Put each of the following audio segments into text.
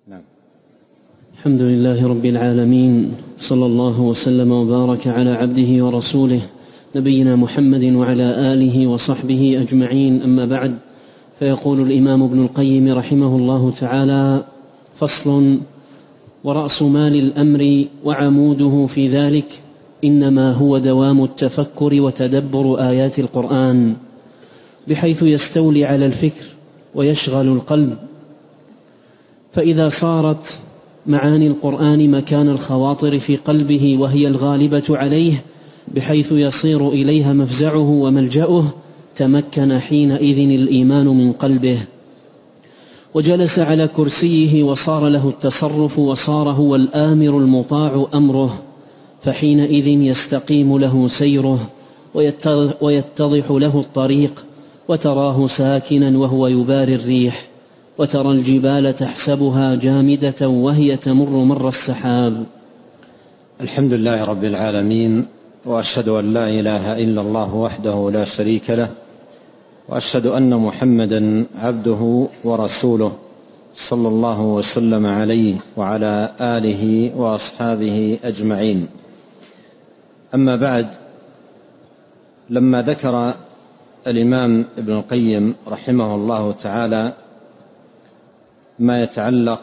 نعم. الحمد لله رب العالمين، صلى الله وسلم وبارك على عبده ورسوله نبينا محمد وعلى آله وصحبه أجمعين، أما بعد. فيقول الإمام ابن القيم رحمه الله تعالى: فصل: ورأس مال الأمر وعموده في ذلك إنما هو دوام التفكر وتدبر آيات القرآن، بحيث يستولي على الفكر ويشغل القلب. فإذا صارت معاني القرآن مكان الخواطر في قلبه وهي الغالبة عليه، بحيث يصير إليها مفزعه وملجأه، تمكن حينئذ الإيمان من قلبه، وجلس على كرسيه وصار له التصرف، وصار هو الآمر المطاع أمره، فحينئذ يستقيم له سيره ويتضح له الطريق، وتراه ساكنا وهو يباري الريح، وترى الجبال تحسبها جامدة وهي تمر مر السحاب. الحمد لله رب العالمين، وأشهد أن لا إله إلا الله وحده لا شريك له، وأشهد أن محمدا عبده ورسوله، صلى الله وسلم عليه وعلى آله وأصحابه أجمعين. أما بعد، لما ذكر الإمام ابن القيم رحمه الله تعالى ما يتعلق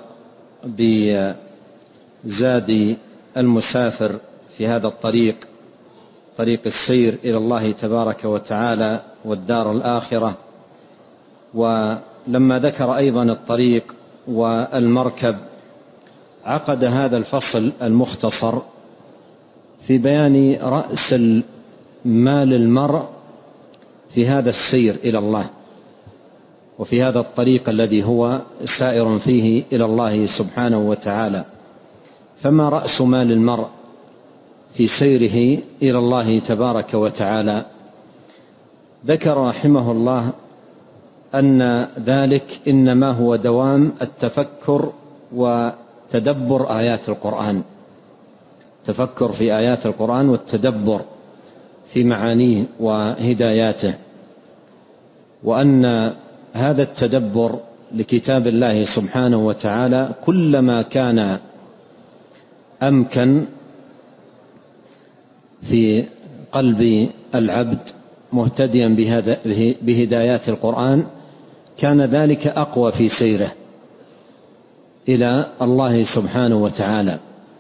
بزاد المسافر في هذا الطريق، طريق السير إلى الله تبارك وتعالى والدار الآخرة، ولما ذكر أيضا الطريق والمركب، عقد هذا الفصل المختصر في بيان رأس مال المرء في هذا السير إلى الله، وفي هذا الطريق الذي هو سائر فيه إلى الله سبحانه وتعالى. فما رأس مال المرء في سيره إلى الله تبارك وتعالى؟ ذكر رحمه الله أن ذلك إنما هو دوام التفكر وتدبر آيات القرآن، تفكر في آيات القرآن والتدبر في معانيه وهداياته، وأن هذا التدبر لكتاب الله سبحانه وتعالى كلما كان أمكن في قلب العبد مهتديا بهدايات القرآن، كان ذلك أقوى في سيره إلى الله سبحانه وتعالى.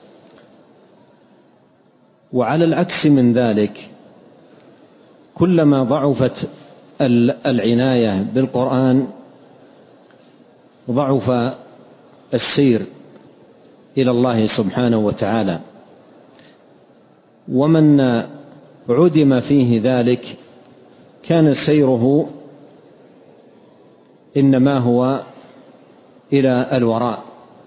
وعلى العكس من ذلك، كلما ضعفت العناية بالقرآن ضعف السير إلى الله سبحانه وتعالى. ومن عدم فيه ذلك كان سيره إنما هو إلى الوراء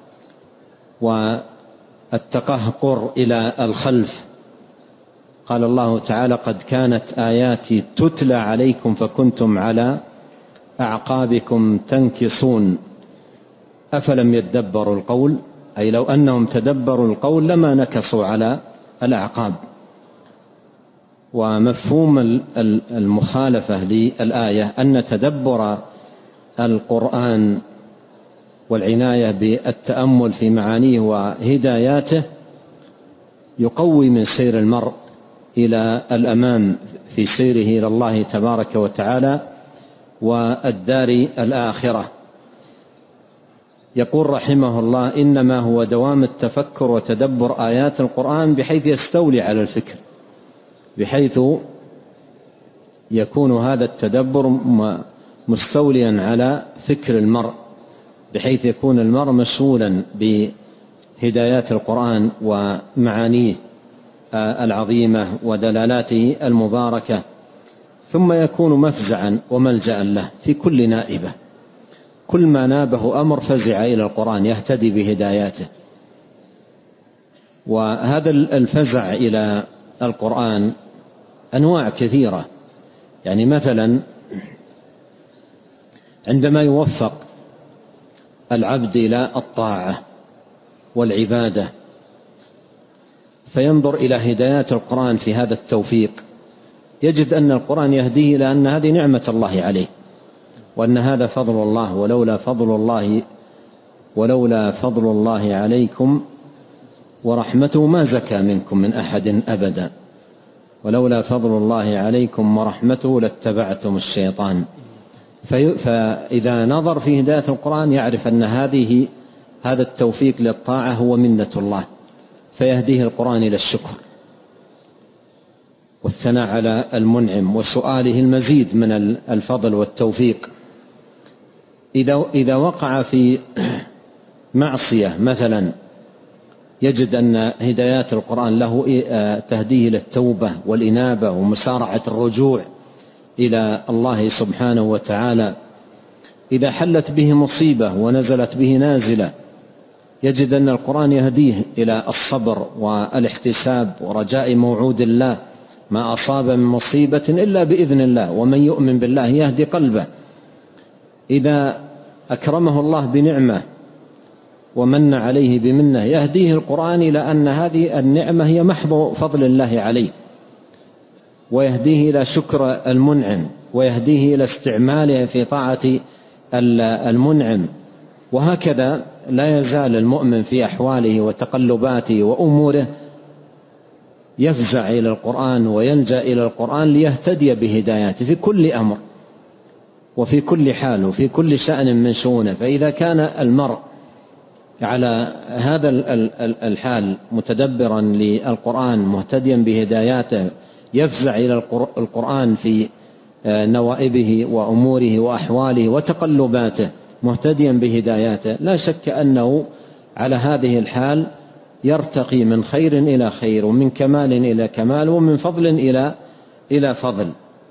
والتقهقر إلى الخلف. قال الله تعالى: قد كانت آياتي تتلى عليكم فكنتم على أعقابكم تنكصون أفلم يدبروا القول، أي لو أنهم تدبروا القول لما نكصوا على الأعقاب. ومفهوم المخالفة للآية أن تدبر القرآن والعناية بالتأمل في معانيه وهداياته يقوي من سير المرء إلى الأمام في سيره إلى الله تبارك وتعالى والدار الآخرة. يقول رحمه الله: إنما هو دوام التفكر وتدبر آيات القرآن، بحيث يستولي على الفكر، بحيث يكون هذا التدبر مستوليا على فكر المرء، بحيث يكون المرء مسؤولا بهدايات القرآن ومعانيه العظيمة ودلالاته المباركة، ثم يكون مفزعا وملجأ له في كل نائبة. كل ما نابه أمر فزع إلى القرآن يهتدي بهداياته. وهذا الفزع إلى القرآن أنواع كثيرة. يعني مثلا عندما يوفق العبد إلى الطاعة والعبادة فينظر إلى هدايات القرآن في هذا التوفيق، يجد أن القرآن يهديه إلى أن هذه نعمة الله عليه، وأن هذا فضل الله، ولولا فضل الله ولولا فضل الله عليكم ورحمته ما زكى منكم من أحد أبدا، ولولا فضل الله عليكم ورحمته لاتبعتم الشيطان. فإذا نظر في هداية القرآن يعرف أن هذا التوفيق للطاعة هو منة الله، فيهديه القرآن إلى الشكر والثناء على المنعم وسؤاله المزيد من الفضل والتوفيق. إذا وقع في معصية مثلا يجد أن هدايات القرآن له تهديه إلى التوبة والإنابة ومسارعة الرجوع إلى الله سبحانه وتعالى. إذا حلت به مصيبة ونزلت به نازلة يجد أن القرآن يهديه إلى الصبر والاحتساب ورجاء موعود الله، ما أصاب من مصيبة إلا بإذن الله، ومن يؤمن بالله يهدي قلبه. إذا أكرمه الله بنعمة ومن عليه بمنه يهديه القرآن إلى أن هذه النعمة هي محض فضل الله عليه، ويهديه إلى شكر المنعم، ويهديه إلى استعماله في طاعة المنعم. وهكذا لا يزال المؤمن في أحواله وتقلباته وأموره يفزع إلى القرآن ويلجأ إلى القرآن ليهتدي بهداياته في كل أمر وفي كل حال وفي كل شأن من شؤونه. فإذا كان المرء على هذا الحال متدبرا للقرآن مهتديا بهداياته يفزع إلى القرآن في نوائبه وأموره وأحواله وتقلباته مهتديا بهداياته، لا شك أنه على هذه الحال يرتقي من خير إلى خير، ومن كمال إلى كمال، ومن فضل إلى فضل.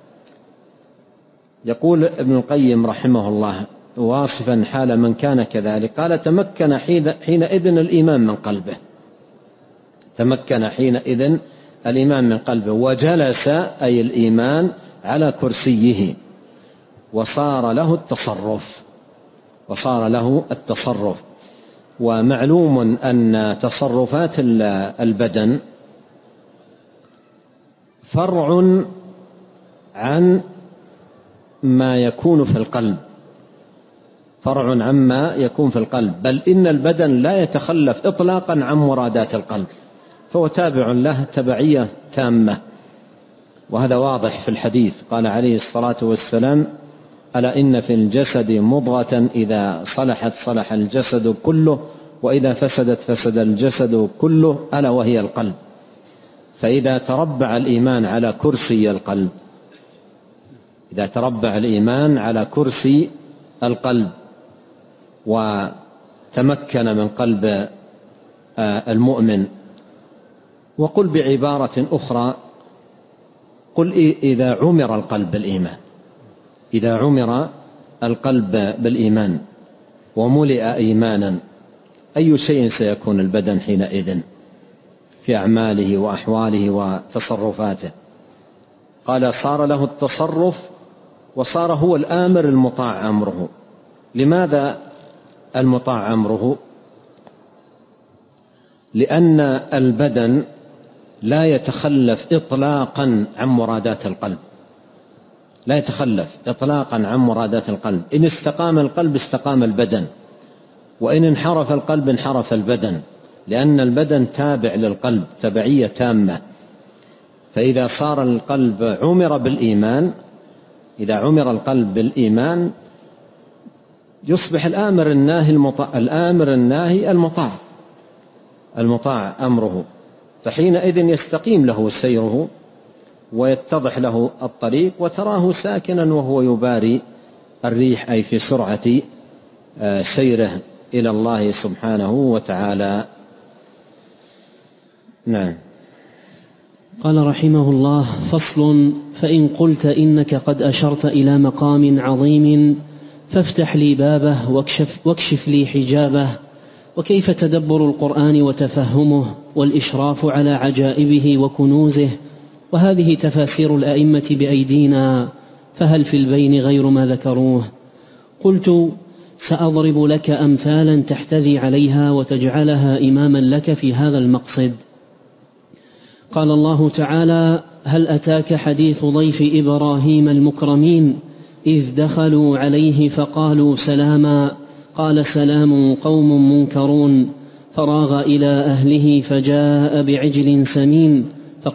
يقول ابن القيم رحمه الله واصفا حال من كان كذلك، قال: تمكن حينئذ الإيمان من قلبه، تمكن حينئذ الإيمان من قلبه، وجلس أي الإيمان على كرسيه، وصار له التصرف. ومعلوم أن تصرفات البدن فرع عن ما يكون في القلب، فرع عما يكون في القلب، بل إن البدن لا يتخلف إطلاقا عن مرادات القلب، فهو تابع له تبعية تامة. وهذا واضح في الحديث، قال عليه الصلاة والسلام: ألا إن في الجسد مضغة إذا صلحت صلح الجسد كله، وإذا فسدت فسد الجسد كله، ألا وهي القلب. فإذا تربع الإيمان على كرسي القلب، إذا تربع الإيمان على كرسي القلب وتمكن من قلب المؤمن، وقل بعبارة أخرى، قل إذا عمر القلب بالإيمان، إذا عمر القلب بالإيمان وملئ إيمانا، أي شيء سيكون البدن حينئذ في أعماله وأحواله وتصرفاته؟ قال: صار له التصرف، وصار هو الآمر المطاع أمره. لماذا المطاع أمره؟ لأن البدن لا يتخلف إطلاقا عن مرادات القلب، لا يتخلف إطلاقا عن مرادات القلب. إن استقام القلب استقام البدن، وإن انحرف القلب انحرف البدن، لأن البدن تابع للقلب تبعية تامة. فإذا صار القلب عمر بالإيمان، إذا عمر القلب بالإيمان يصبح الآمر الناهي المطاع، الآمر الناهي المطاع أمره، فحينئذ يستقيم له سيره ويتضح له الطريق، وتراه ساكنا وهو يباري الريح، أي في سرعة سيره إلى الله سبحانه وتعالى. نعم. قال رحمه الله: فصل: فإن قلت إنك قد أشرت إلى مقام عظيم فافتح لي بابه واكشف لي حجابه. وكيف تدبر القرآن وتفهمه والإشراف على عجائبه وكنوزه، وهذه تفاسير الأئمة بأيدينا، فهل في البين غير ما ذكروه؟ قلت: سأضرب لك أمثالا تحتذي عليها وتجعلها إماما لك في هذا المقصد. قال الله تعالى: هل أتاك حديث ضيف إبراهيم المكرمين إذ دخلوا عليه فقالوا سلاما قال سلام قوم منكرون، فراغ إلى أهله فجاء بعجل سمين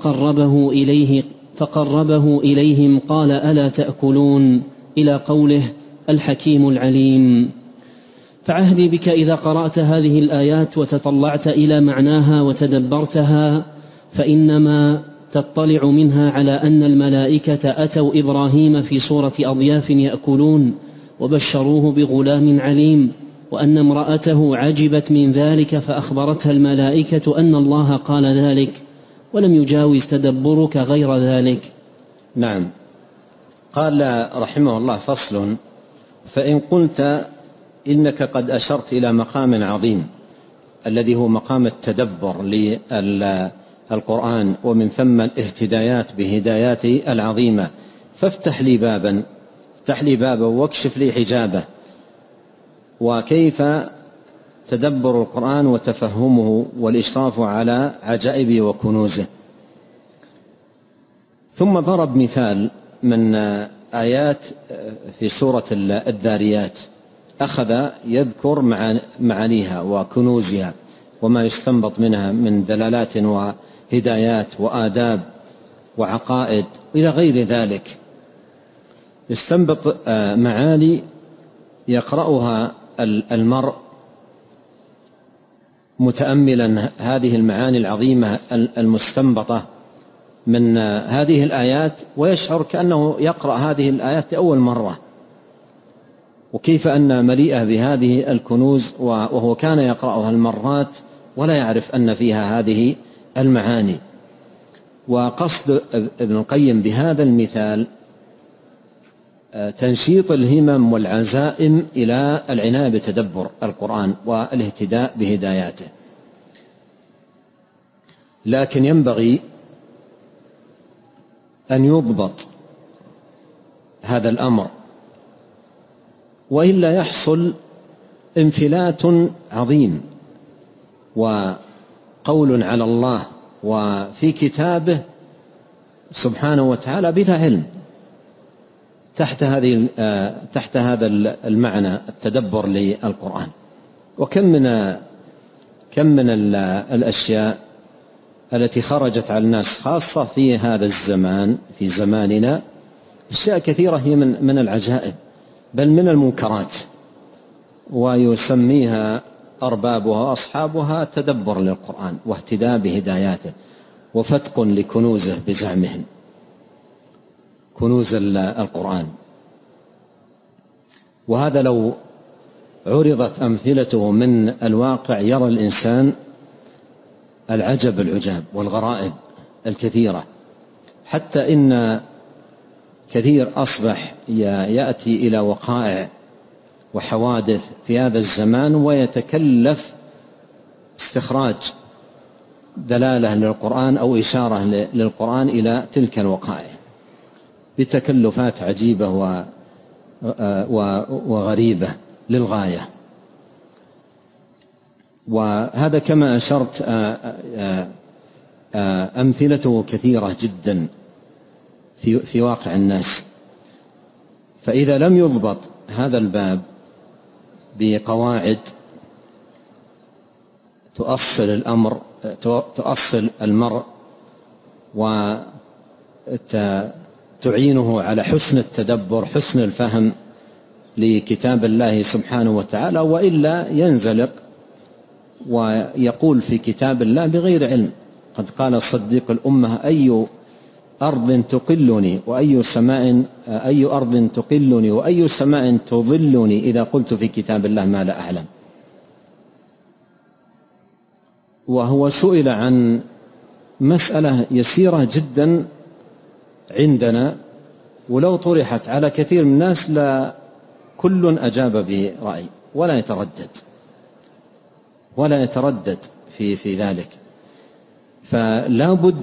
فقربه إليهم قال ألا تأكلون، إلى قوله الحكيم العليم. فعهدي بك إذا قرأت هذه الآيات وتطلعت إلى معناها وتدبرتها فإنما تطلع منها على أن الملائكة أتوا إبراهيم في صورة أضياف يأكلون وبشروه بغلام عليم، وأن امرأته عجبت من ذلك فأخبرتها الملائكة أن الله قال ذلك، ولم يجاوز تدبرك غير ذلك. نعم. قال رحمه الله: فصل: فإن قلت إنك قد أشرت إلى مقام عظيم الذي هو مقام التدبر للقرآن، ومن ثم الاهتدايات بهداياته العظيمة، فافتح لي بابا واكشف لي حجابه، وكيف تدبر القرآن وتفهمه والإشراف على عجائبه وكنوزه. ثم ضرب مثال من آيات في سورة الذاريات، أخذ يذكر معانيها وكنوزها وما يستنبط منها من دلالات وهدايات وآداب وعقائد إلى غير ذلك. يستنبط معاني يقرأها المرء متأملا هذه المعاني العظيمة المستنبطة من هذه الآيات، ويشعر كأنه يقرأ هذه الآيات لأول مرة، وكيف أن مليئة بهذه الكنوز وهو كان يقرأها المرات ولا يعرف أن فيها هذه المعاني. وقصد ابن القيم بهذا المثال تنشيط الهمم والعزائم إلى العناية بتدبر القرآن والاهتداء بهداياته. لكن ينبغي أن يضبط هذا الأمر، وإلا يحصل انفلات عظيم وقول على الله وفي كتابه سبحانه وتعالى بلا علم تحت هذا المعنى التدبر للقرآن. وكم من الأشياء التي خرجت على الناس خاصة في هذا الزمان، في زماننا، أشياء كثيرة هي من العجائب بل من المنكرات، ويسميها أربابها وأصحابها تدبر للقرآن واهتداء بهداياته وفتق لكنوزه بزعمهم، كنوز القرآن. وهذا لو عرضت أمثلته من الواقع يرى الإنسان العجب العجاب والغرائب الكثيرة، حتى إن كثير أصبح يأتي إلى وقائع وحوادث في هذا الزمان ويتكلف استخراج دلالة للقرآن أو إشارة للقرآن إلى تلك الوقائع بتكلفات عجيبة وغريبة للغاية. وهذا كما أشرت أمثلته كثيرة جدا في واقع الناس. فإذا لم يضبط هذا الباب بقواعد تؤصل المرء وتعينه على حسن التدبر، حسن الفهم لكتاب الله سبحانه وتعالى، وإلا ينزلق ويقول في كتاب الله بغير علم. قد قال صديق الأمة: أي أرض تقلني أي أرض تقلني وأي سماء تظلني إذا قلت في كتاب الله ما لا أعلم. وهو سئل عن مسألة يسيرة جدا عندنا، ولو طرحت على كثير من الناس لا كل أجاب برأي ولا يتردد في ذلك. فلا بد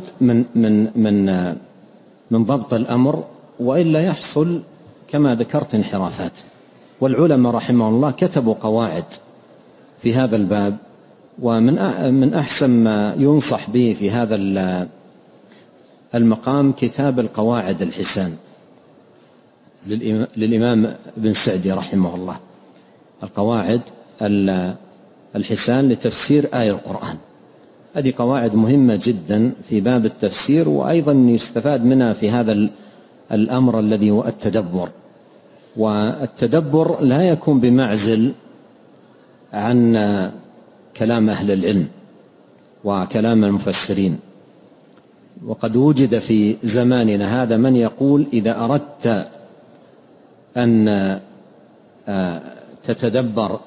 من ضبط الأمر، وإلا يحصل كما ذكرت انحرافات. والعلماء رحمه الله كتبوا قواعد في هذا الباب، ومن أحسن ما ينصح به في هذا المقام كتاب القواعد الحسان للإمام ابن سعدي رحمه الله. القواعد الحسان لتفسير آية القرآن. هذه قواعد مهمة جدا في باب التفسير، وأيضا يستفاد منها في هذا الأمر الذي هو التدبر. والتدبر لا يكون بمعزل عن كلام أهل العلم وكلام المفسرين. وقد وجد في زماننا هذا من يقول إذا أردت أن تتدبر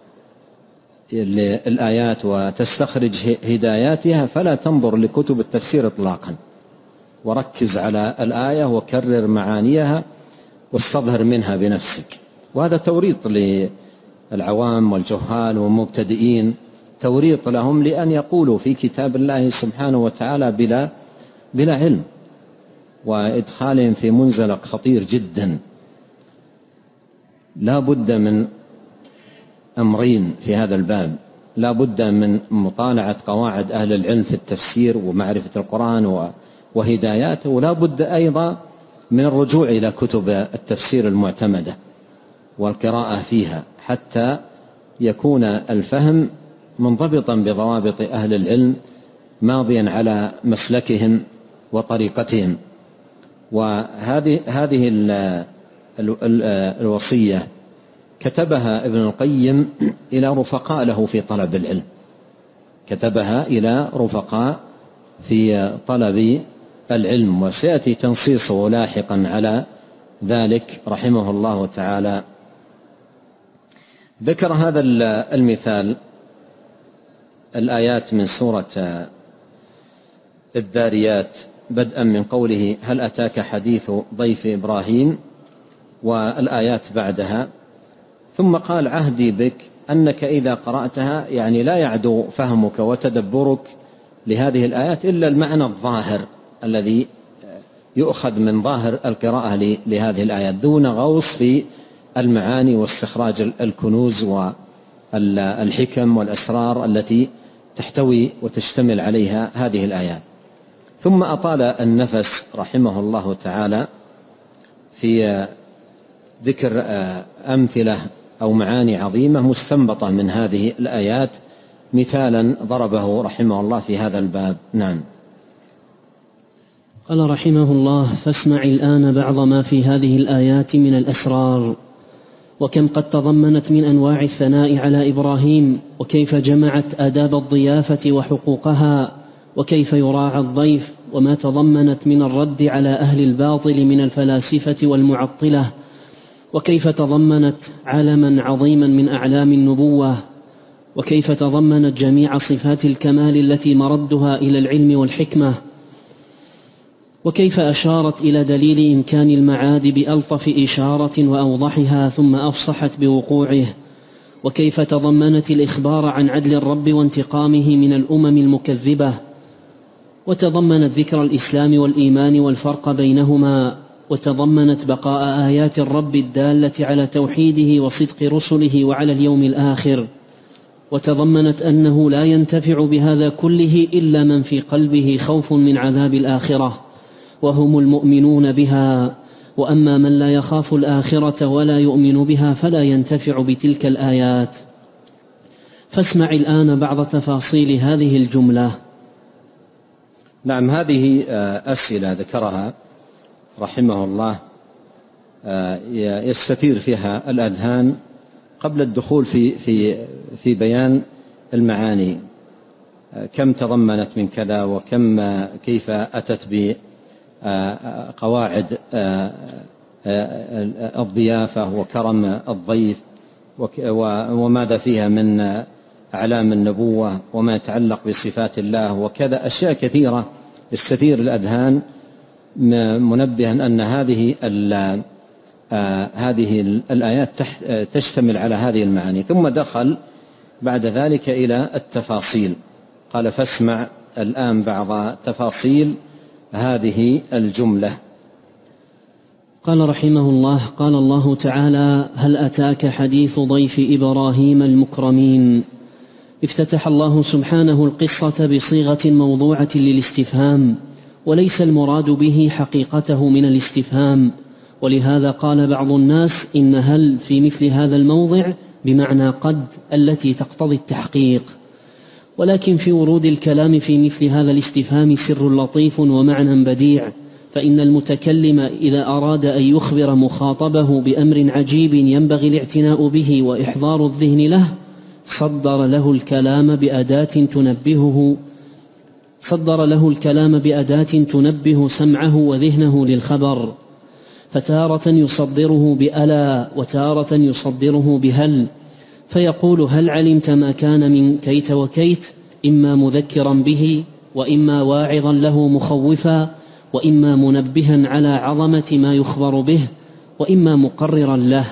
الآيات وتستخرج هداياتها فلا تنظر لكتب التفسير إطلاقا، وركز على الآية وكرر معانيها واستظهر منها بنفسك. وهذا توريط للعوام والجهال والمبتدئين، توريط لهم لأن يقولوا في كتاب الله سبحانه وتعالى بلا علم، وإدخالهم في منزلق خطير جدا. لا بد من أمرين في هذا الباب: لا بد من مطالعة قواعد أهل العلم في التفسير ومعرفة القرآن وهداياته، ولا بد أيضا من الرجوع إلى كتب التفسير المعتمدة والقراءة فيها، حتى يكون الفهم منضبطا بضوابط أهل العلم ماضيا على مسلكهم وطريقتهم. وهذه الوصية كتبها ابن القيم إلى رفقاء له في طلب العلم، كتبها إلى رفقاء في طلب العلم، وسيأتي تنصيصه لاحقا على ذلك رحمه الله تعالى. ذكر هذا المثال الآيات من سورة الذاريات بدءا من قوله: هل أتاك حديث ضيف إبراهيم، والآيات بعدها. ثم قال: عهدي بك أنك إذا قرأتها يعني لا يعدو فهمك وتدبرك لهذه الآيات إلا المعنى الظاهر الذي يؤخذ من ظاهر القراءة لهذه الآيات، دون غوص في المعاني واستخراج الكنوز والحكم والأسرار التي تحتوي وتشتمل عليها هذه الآيات. ثم أطال النفس رحمه الله تعالى في ذكر أمثلة أو معاني عظيمة مستنبطة من هذه الآيات، مثالا ضربه رحمه الله في هذا الباب. نعم. قال رحمه الله: فاسمع الآن بعض ما في هذه الآيات من الأسرار، وكم قد تضمنت من أنواع الثناء على إبراهيم، وكيف جمعت آداب الضيافة وحقوقها، وكيف يراعى الضيف، وما تضمنت من الرد على أهل الباطل من الفلاسفة والمعطلة، وكيف تضمنت علما عظيما من أعلام النبوة، وكيف تضمنت جميع صفات الكمال التي مردها إلى العلم والحكمة، وكيف أشارت إلى دليل إمكان المعاد بألطف إشارة وأوضحها ثم أفصحت بوقوعه، وكيف تضمنت الإخبار عن عدل الرب وانتقامه من الأمم المكذبة، وتضمنت ذكر الإسلام والإيمان والفرق بينهما، وتضمنت بقاء آيات الرب الدالة على توحيده وصدق رسله وعلى اليوم الآخر، وتضمنت أنه لا ينتفع بهذا كله إلا من في قلبه خوف من عذاب الآخرة وهم المؤمنون بها، وأما من لا يخاف الآخرة ولا يؤمن بها فلا ينتفع بتلك الآيات. فاسمع الآن بعض تفاصيل هذه الجملة. نعم، هذه أسئلة ذكرها رحمه الله يستثير فيها الأذهان قبل الدخول في بيان المعاني. كم تضمنت من كذا، وكم كيف أتت بقواعد الضيافة وكرم الضيف، وماذا فيها من أعلام النبوة، وما يتعلق بصفات الله، وكذا أشياء كثيرة يستثير الأذهان، منبها أن هذه الآيات تشتمل على هذه المعاني. ثم دخل بعد ذلك إلى التفاصيل، قال: فاسمع الآن بعض تفاصيل هذه الجملة. قال رحمه الله: قال الله تعالى: هل أتاك حديث ضيف إبراهيم المكرمين. افتتح الله سبحانه القصة بصيغة موضوعة للاستفهام، وليس المراد به حقيقته من الاستفهام، ولهذا قال بعض الناس إن هل في مثل هذا الموضع بمعنى قد التي تقتضي التحقيق. ولكن في ورود الكلام في مثل هذا الاستفهام سر لطيف ومعنى بديع، فإن المتكلم إذا أراد أن يخبر مخاطبه بأمر عجيب ينبغي الاعتناء به وإحضار الذهن له صدر له الكلام بأداة تنبه سمعه وذهنه للخبر، فتارة يصدره بألا وتارة يصدره بهل، فيقول هل علمت ما كان من كيت وكيت، إما مذكرا به وإما واعظا له مخوفا وإما منبها على عظمة ما يخبر به وإما مقررا له.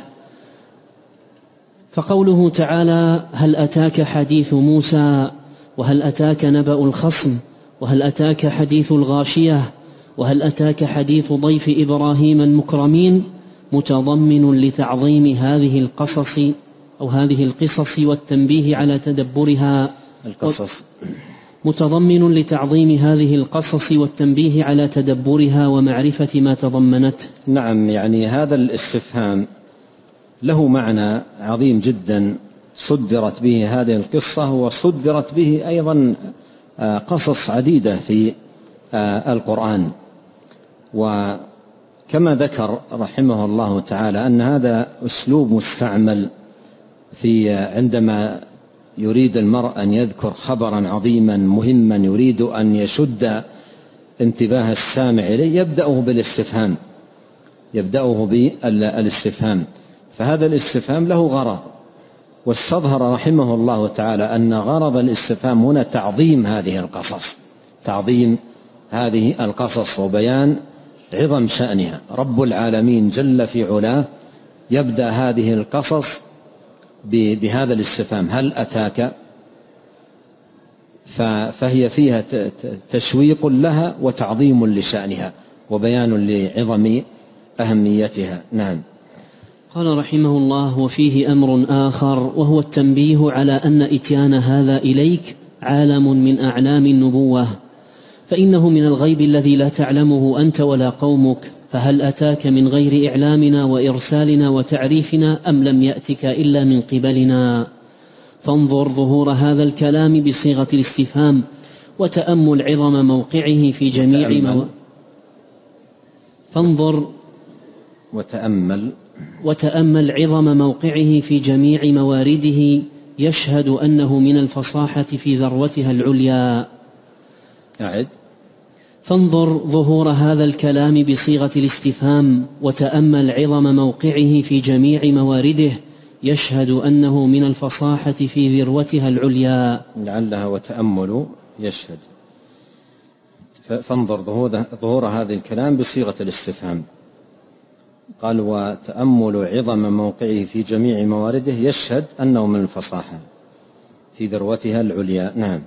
فقوله تعالى هل أتاك حديث موسى وهل أتاك نبأ الخصم وهل أتاك حديث الغاشية وهل أتاك حديث ضيف إبراهيم المكرمين متضمن لتعظيم هذه القصص والتنبيه على تدبرها متضمن لتعظيم هذه القصص والتنبيه على تدبرها ومعرفة ما تضمنته. نعم، يعني هذا الاستفهام له معنى عظيم جدا صدرت به هذه القصة، وصدرت به أيضا قصص عديدة في القرآن. وكما ذكر رحمه الله تعالى أن هذا أسلوب مستعمل عندما يريد المرء أن يذكر خبرا عظيما مهما يريد أن يشد انتباه السامع إليه يبدأه بالاستفهام. فهذا الاستفهام له غرض، واستظهر رحمه الله تعالى أن غرض الاستفهام هنا تعظيم هذه القصص وبيان عظم شأنها. رب العالمين جل في علاه يبدأ هذه القصص بهذا الاستفهام هل أتاك، فهي فيها تشويق لها وتعظيم لشأنها وبيان لعظم أهميتها. نعم. قال رحمه الله وفيه أمر آخر، وهو التنبيه على أن إتيان هذا إليك عالم من أعلام النبوة، فإنه من الغيب الذي لا تعلمه أنت ولا قومك، فهل أتاك من غير إعلامنا وإرسالنا وتعريفنا أم لم يأتك إلا من قبلنا؟ فانظر ظهور هذا الكلام بصيغة الاستفهام وتأمل عظم موقعه في جميع وتأمل عظم موقعه في جميع موارده، يشهد أنه من الفصاحة في ذروتها العليا. فانظر ظهور هذا الكلام بصيغة الاستفهام وتأمل عظم موقعه في جميع موارده، يشهد أنه من الفصاحة في ذروتها العليا. لعلها وتأمل يشهد. فانظر ظهور هذا الكلام بصيغة الاستفهام، قال وتأمل عظم موقعه في جميع موارده يشهد أنه من الفصاحة في ذروتها العليا. نعم.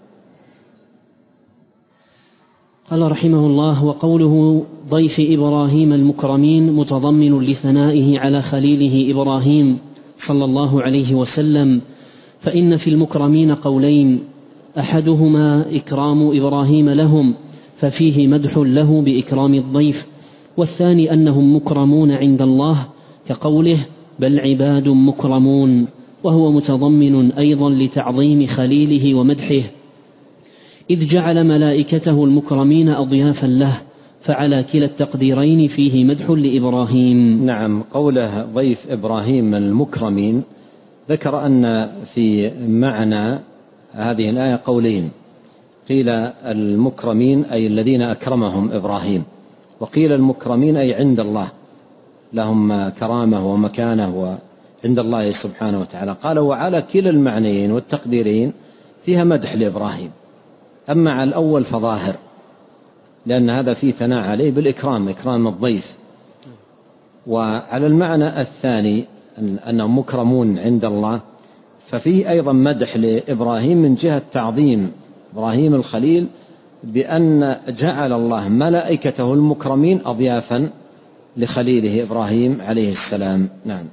قال رحمه الله وقوله ضيف إبراهيم المكرمين متضمن لثنائه على خليله إبراهيم صلى الله عليه وسلم، فإن في المكرمين قولين، أحدهما إكرام إبراهيم لهم ففيه مدح له بإكرام الضيف، والثاني أنهم مكرمون عند الله كقوله بل عباد مكرمون، وهو متضمن أيضا لتعظيم خليله ومدحه، إذ جعل ملائكته المكرمين أضيافا له، فعلى كلا التقديرين فيه مدح لإبراهيم. نعم. قوله ضيف إبراهيم المكرمين ذكر أن في معنى هذه الآية قولين، قيل المكرمين أي الذين أكرمهم إبراهيم، وقيل المكرمين أي عند الله لهم كرامة ومكانة عند الله سبحانه وتعالى. قال وعلى كلا المعنيين والتقديرين فيها مدح لإبراهيم. أما على الأول فظاهر، لأن هذا فيه ثناء عليه بالإكرام، إكرام الضيف. وعلى المعنى الثاني أنهم مكرمون عند الله، ففيه أيضا مدح لإبراهيم من جهة تعظيم إبراهيم الخليل بأن جعل الله ملائكته المكرمين أضيافا لخليله إبراهيم عليه السلام. نعم.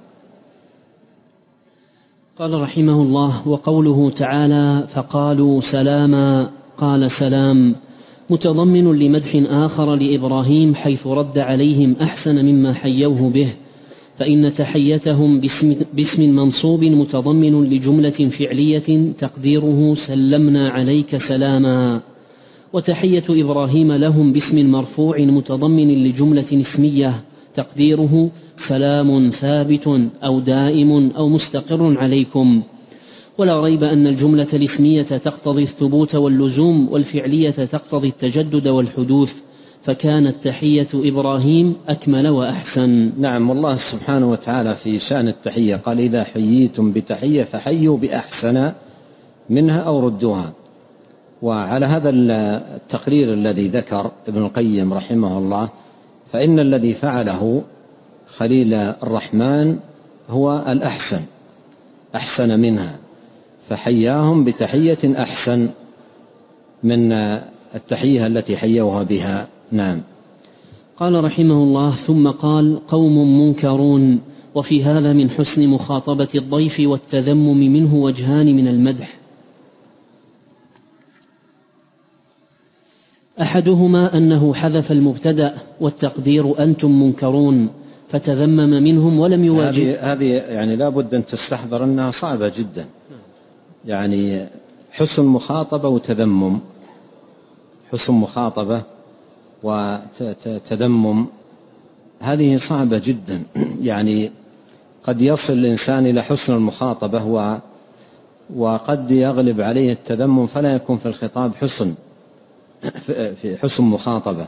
قال رحمه الله وقوله تعالى فقالوا سلاما قال سلام، متضمن لمدح آخر لإبراهيم حيث رد عليهم أحسن مما حيوه به، فإن تحيتهم باسم منصوب متضمن لجملة فعلية تقديره سلمنا عليك سلاما، وتحية إبراهيم لهم باسم مرفوع متضمن لجملة اسمية تقديره سلام ثابت أو دائم أو مستقر عليكم. ولا ريب أن الجملة الاسمية تقتضي الثبوت واللزوم، والفعلية تقتضي التجدد والحدوث، فكانت تحية إبراهيم أكمل وأحسن. نعم، والله سبحانه وتعالى في شأن التحية قال إذا حييتم بتحية فحيوا بأحسن منها أو ردوها. وعلى هذا التقرير الذي ذكر ابن القيم رحمه الله، فإن الذي فعله خليل الرحمن هو الأحسن، أحسن منها، فحياهم بتحية أحسن من التحية التي حيوها بها. نعم. قال رحمه الله: ثم قال: قوم منكرون. وفي هذا من حسن مخاطبة الضيف والتذمم منه وجهان من المدح. أحدهما أنه حذف المبتدأ والتقدير أنتم منكرون، فتذمم منهم ولم يواجه. هذه يعني لا بد أن تستحضر أنها صعبة جدا، يعني حسن مخاطبة وتذمم، حسن مخاطبة وتذمم، هذه صعبة جدا. يعني قد يصل الإنسان إلى حسن المخاطبة وقد يغلب عليه التذمم فلا يكون في الخطاب في حسن مخاطبة.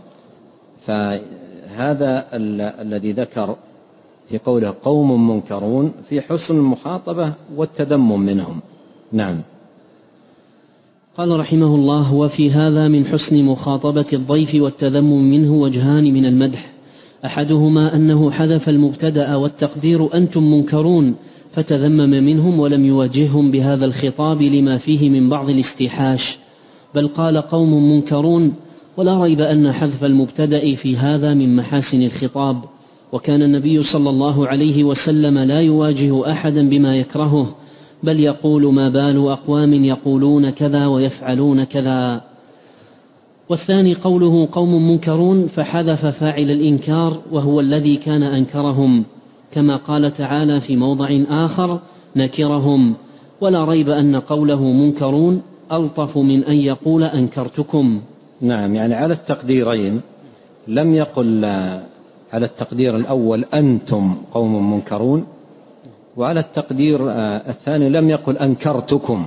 فهذا الذي ذكر في قوله قوم منكرون في حسن المخاطبة والتذمم منهم. نعم. قال رحمه الله: وفي هذا من حسن مخاطبة الضيف والتذمم منه وجهان من المدح. أحدهما أنه حذف المبتدأ والتقدير أنتم منكرون، فتذمم منهم ولم يواجههم بهذا الخطاب لما فيه من بعض الاستيحاش، بل قال قوم منكرون. ولا ريب أن حذف المبتدأ في هذا من محاسن الخطاب، وكان النبي صلى الله عليه وسلم لا يواجه أحدا بما يكرهه، بل يقول: ما بال أقوام يقولون كذا ويفعلون كذا. والثاني قوله قوم منكرون، فحذف فاعل الإنكار وهو الذي كان أنكرهم، كما قال تعالى في موضع آخر: نكرهم. ولا ريب أن قوله منكرون ألطف من أن يقول أنكرتكم. نعم، يعني على التقديرين لم يقل على التقدير الأول أنتم قوم منكرون، وعلى التقدير الثاني لم يقل أنكرتكم،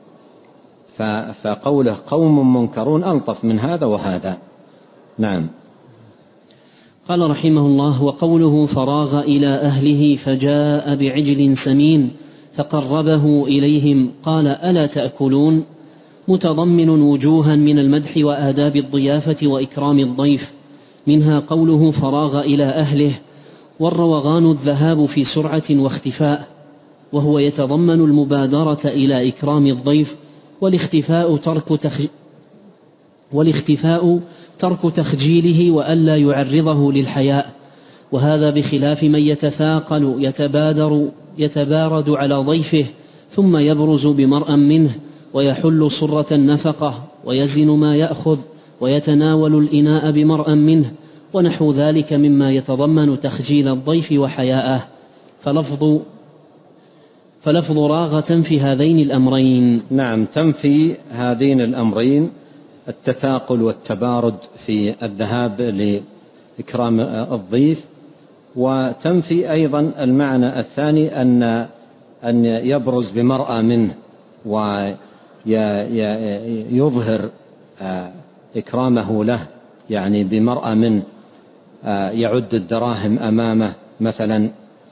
فقوله قوم منكرون ألطف من هذا وهذا. نعم. قال رحمه الله: وقوله فراغ إلى أهله فجاء بعجل سمين فقربه إليهم قال: ألا تأكلون، متضمن وجوها من المدح وآداب الضيافة وإكرام الضيف، منها قوله فراغ إلى أهله، والروغان الذهاب في سرعة واختفاء، وهو يتضمن المبادرة إلى إكرام الضيف، والاختفاء ترك تخجيله وألا يعرضه للحياء، وهذا بخلاف من يتثاقل يتبارد على ضيفه ثم يبرز بمرأ منه ويحل صرة النفقة ويزن ما يأخذ ويتناول الإناء بمرأ منه ونحو ذلك مما يتضمن تخجيل الضيف وحياءه، فلفظ راغ تنفي هذين الأمرين. نعم، تنفي هذين الأمرين، التثاقل والتبارد في الذهاب لإكرام الضيف، وتنفي أيضا المعنى الثاني أن يبرز بمرأة منه ويظهر إكرامه له، يعني بمرأة منه يعد الدراهم أمامه مثلا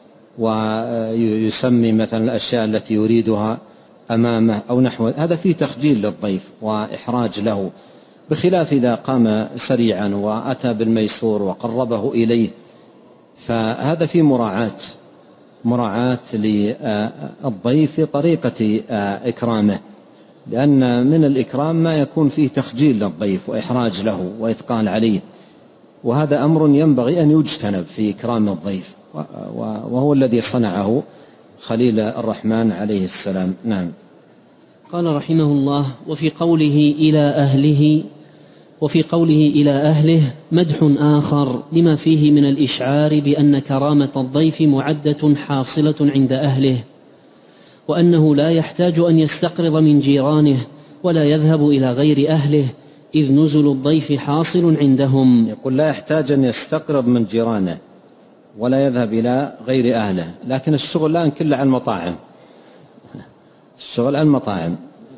ويسمي مثلا الأشياء التي يريدها أمامه أو نحو هذا، فيه تخجيل للضيف وإحراج له، بخلاف إذا قام سريعا وأتى بالميسور وقربه إليه، فهذا فيه مراعاة للضيف في طريقة إكرامه، لأن من الإكرام ما يكون فيه تخجيل للضيف وإحراج له وإثقال عليه، وهذا أمر ينبغي أن يجتنب في إكرام الضيف، وهو الذي صنعه خليل الرحمن عليه السلام. نعم. قال رحمه الله: وفي قوله إلى أهله وفي قوله إلى أهله مدح آخر لما فيه من الإشعار بأن كرامة الضيف معدة حاصلة عند أهله، وأنه لا يحتاج أن يستقرض من جيرانه ولا يذهب إلى غير أهله، إذ نزل الضيف حاصل عندهم. يقول لا يحتاج أن يستقرض من جيرانه ولا يذهب إلى غير أهله، لكن الشغل الآن كله عن المطاعم، الشغل عن المطاعم.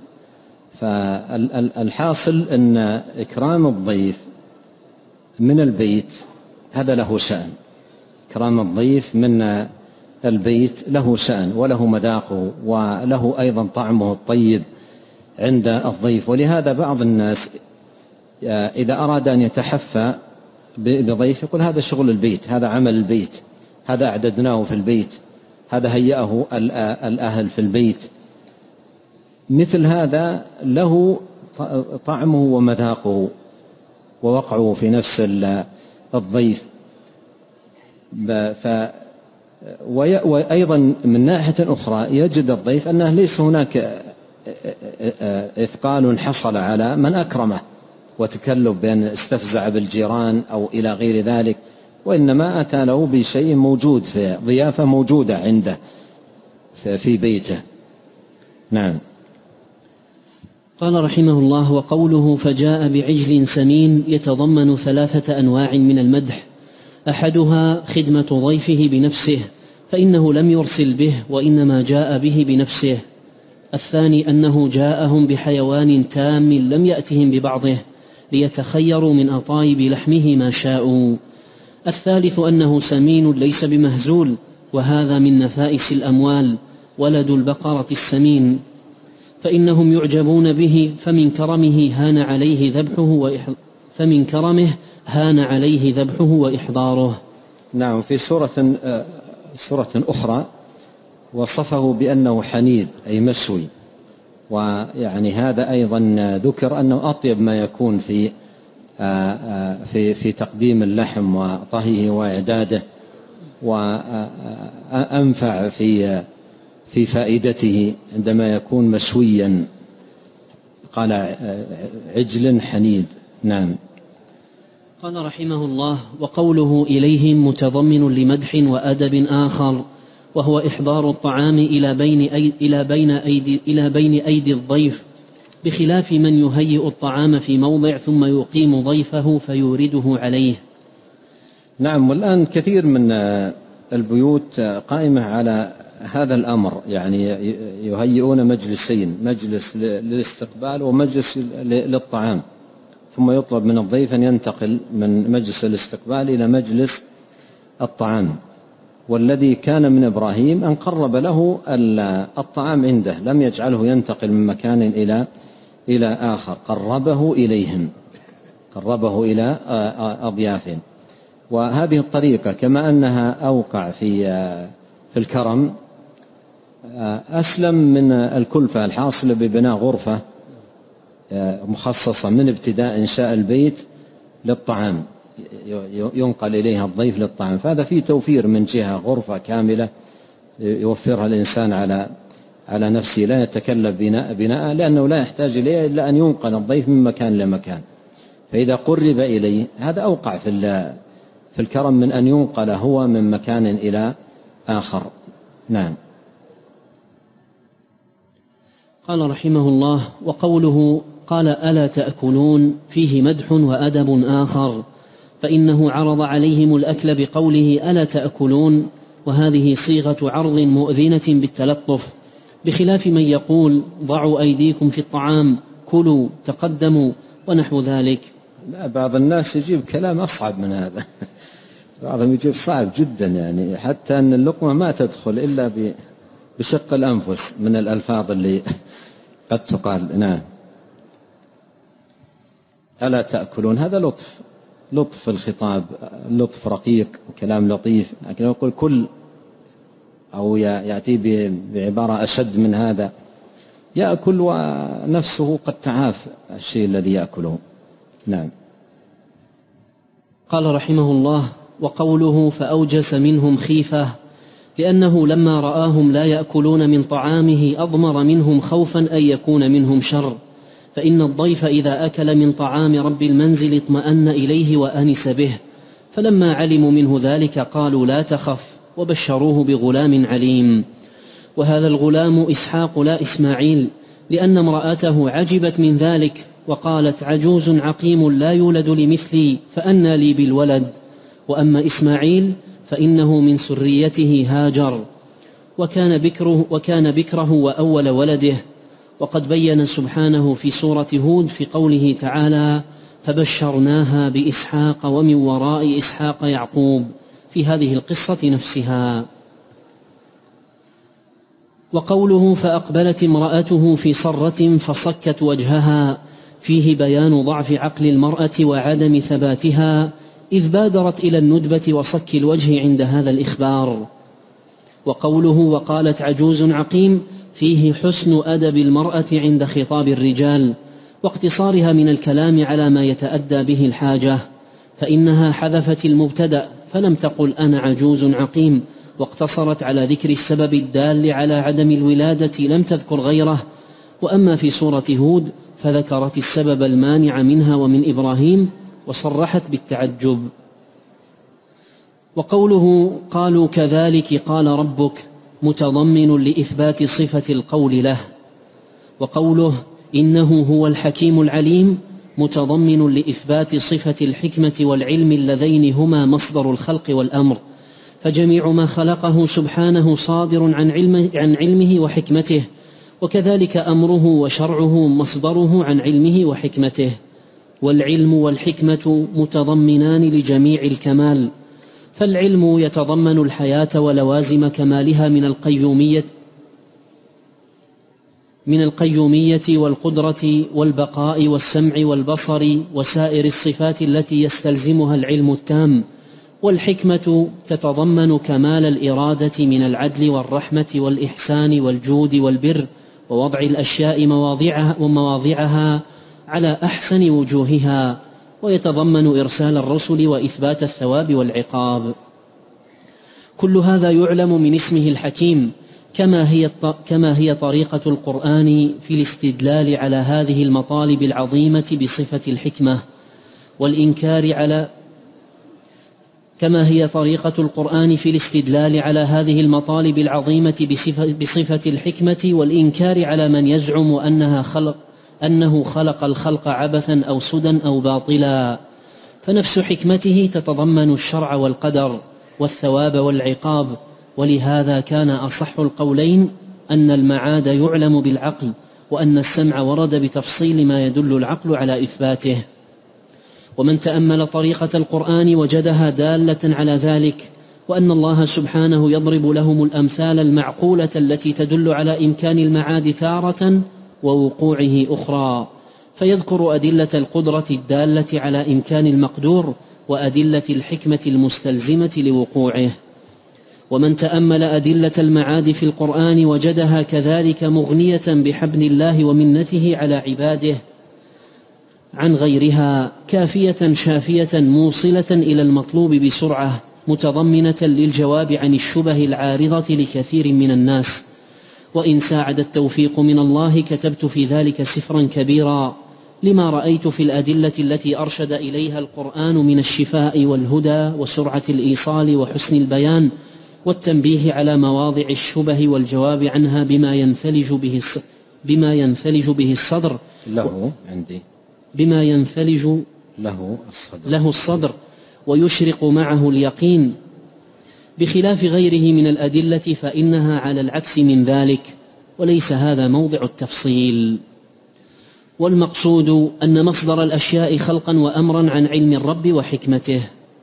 فالحاصل أن إكرام الضيف من البيت هذا له شأن، إكرام الضيف من البيت له شأن وله مذاقه وله أيضا طعمه الطيب عند الضيف. ولهذا بعض الناس إذا أراد أن يتحفى بضيف يقول هذا شغل البيت، هذا عمل البيت، هذا أعددناه في البيت، هذا هيأه الأهل في البيت. مثل هذا له طعمه ومذاقه ووقعه في نفس الضيف. وأيضا من ناحية أخرى يجد الضيف أنه ليس هناك إثقال حصل على من أكرمه وتكلف بأن استفزع بالجيران أو إلى غير ذلك، وإنما أتى له بشيء موجود في ضيافة موجودة عنده في بيته. نعم. قال رحمه الله: وقوله فجاء بعجل سمين يتضمن 3 أنواع من المدح: أحدها خدمة ضيفه بنفسه، فإنه لم يرسل به وإنما جاء به بنفسه. الثاني أنه جاءهم بحيوان تام لم يأتهم ببعضه ليتخيروا من أطايب لحمه ما شاءوا. الثالث أنه سمين ليس بمهزول، وهذا من نفائس الأموال، ولد البقرة السمين، فإنهم يعجبون به، فمن كرمه هان عليه ذبحه وإحضاره. نعم. في سورة أخرى وصفه بأنه حنيذ أي مسوي، ويعني هذا أيضا ذكر أنه أطيب ما يكون في تقديم اللحم وطهيه وإعداده، وأنفع في فائدته عندما يكون مشويا. قال عجل حنيذ. نعم. قال رحمه الله: وقوله إليهم متضمن لمدح وأدب آخر، وهو إحضار الطعام إلى بين أيدي الضيف، بخلاف من يهيئ الطعام في موضع ثم يقيم ضيفه فيورده عليه. نعم. والآن كثير من البيوت قائمة على هذا الأمر، يعني يهيئون مجلسين، مجلس للاستقبال ومجلس للطعام، ثم يطلب من الضيف أن ينتقل من مجلس الاستقبال إلى مجلس الطعام. والذي كان من إبراهيم أن قرب له الطعام عنده، لم يجعله ينتقل من مكان إلى آخر، قربه إليهم، قربه إلى أضيافهم. وهذه الطريقة كما أنها أوقع في الكرم أسلم من الكلفة الحاصلة ببناء غرفة مخصصة من ابتداء إنشاء البيت للطعام، ينقل إليها الضيف للطعام. فهذا فيه توفير من جهة، غرفة كاملة يوفرها الإنسان على نفسه، لا يتكلف بناء لأنه لا يحتاج إليه إلا أن ينقل الضيف من مكان لمكان. فإذا قرب إليه هذا أوقع في الكرم من أن ينقل هو من مكان إلى آخر. نعم. قال رحمه الله: وقوله قال ألا تأكلون فيه مدح وأدب آخر، فإنه عرض عليهم الأكل بقوله ألا تأكلون، وهذه صيغة عرض مؤذنة بالتلطف، بخلاف من يقول ضعوا أيديكم في الطعام، كلوا، تقدموا، ونحو ذلك. لا، بعض الناس يجيب كلام أصعب من هذا، بعضهم يجيب صعب جدا، يعني حتى أن اللقمة ما تدخل إلا بشق الأنفس من الألفاظ اللي قد تقال. نعم. ألا تأكلون هذا لطف في الخطاب، لطف رقيق وكلام لطيف، لكن يقول كل أو يأتي بعبارة أشد من هذا، يأكل ونفسه قد تعاف الشيء الذي يأكله. نعم. قال رحمه الله: وقوله فأوجس منهم خيفة، لأنه لما رآهم لا يأكلون من طعامه أضمر منهم خوفا أن يكون منهم شر، فإن الضيف إذا أكل من طعام رب المنزل اطمأن إليه وأنس به، فلما علموا منه ذلك قالوا لا تخف، وبشروه بغلام عليم. وهذا الغلام إسحاق لا إسماعيل، لأن امرأته عجبت من ذلك وقالت عجوز عقيم لا يولد لمثلي فأنى لي بالولد. وأما إسماعيل فإنه من سريته هاجر، وكان بكره وأول ولده. وقد بين سبحانه في سورة هود في قوله تعالى فبشرناها بإسحاق ومن وراء إسحاق يعقوب في هذه القصة نفسها. وقوله فأقبلت امرأته في صرة فصكت وجهها فيه بيان ضعف عقل المرأة وعدم ثباتها، إذ بادرت إلى الندبة وصك الوجه عند هذا الإخبار. وقوله وقالت عجوز عقيم فيه حسن أدب المرأة عند خطاب الرجال واقتصارها من الكلام على ما يتأدى به الحاجة، فإنها حذفت المبتدأ فلم تقل أنا عجوز عقيم، واقتصرت على ذكر السبب الدال على عدم الولادة لم تذكر غيره. وأما في سورة هود فذكرت السبب المانع منها ومن إبراهيم وصرحت بالتعجب. وقوله قالوا كذلك قال ربك متضمن لإثبات صفة القول له. وقوله إنه هو الحكيم العليم متضمن لإثبات صفة الحكمة والعلم اللذين هما مصدر الخلق والأمر، فجميع ما خلقه سبحانه صادر عن علمه وحكمته، وكذلك أمره وشرعه مصدره عن علمه وحكمته. والعلم والحكمة متضمنان لجميع الكمال، فالعلم يتضمن الحياة ولوازم كمالها من القيومية والقدرة والبقاء والسمع والبصر وسائر الصفات التي يستلزمها العلم التام. والحكمة تتضمن كمال الإرادة من العدل والرحمة والإحسان والجود والبر ووضع الأشياء مواضعها على أحسن وجوهها، ويتضمن إرسال الرسل وإثبات الثواب والعقاب. كل هذا يعلم من اسمه الحكيم، كما هي طريقة القرآن في الاستدلال على هذه المطالب العظيمة بصفة الحكمة والإنكار على كما هي طريقة القرآن في الاستدلال على هذه المطالب العظيمة بصفة الحكمة والإنكار على من يزعم أنه خلق الخلق عبثا أو سدى أو باطلا. فنفس حكمته تتضمن الشرع والقدر والثواب والعقاب، ولهذا كان أصح القولين أن المعاد يعلم بالعقل، وأن السمع ورد بتفصيل ما يدل العقل على إثباته. ومن تأمل طريقة القرآن وجدها دالة على ذلك، وأن الله سبحانه يضرب لهم الأمثال المعقولة التي تدل على إمكان المعاد تارة ووقوعه أخرى، فيذكر أدلة القدرة الدالة على إمكان المقدور وأدلة الحكمة المستلزمة لوقوعه. ومن تأمل أدلة المعاد في القرآن وجدها كذلك مغنية بحبل الله ومنته على عباده عن غيرها، كافية شافية موصلة إلى المطلوب بسرعة، متضمنة للجواب عن الشبه العارضة لكثير من الناس. وإن ساعد التوفيق من الله كتبت في ذلك سفرا كبيرا، لما رأيت في الأدلة التي أرشد إليها القرآن من الشفاء والهدى وسرعة الإيصال وحسن البيان والتنبيه على مواضع الشبه والجواب عنها بما ينفلج به الصدر له الصدر ويشرق معه اليقين، بخلاف غيره من الأدلة فإنها على العكس من ذلك، وليس هذا موضع التفصيل. والمقصود أن مصدر الأشياء خلقا وأمرا عن علم الرب وحكمته.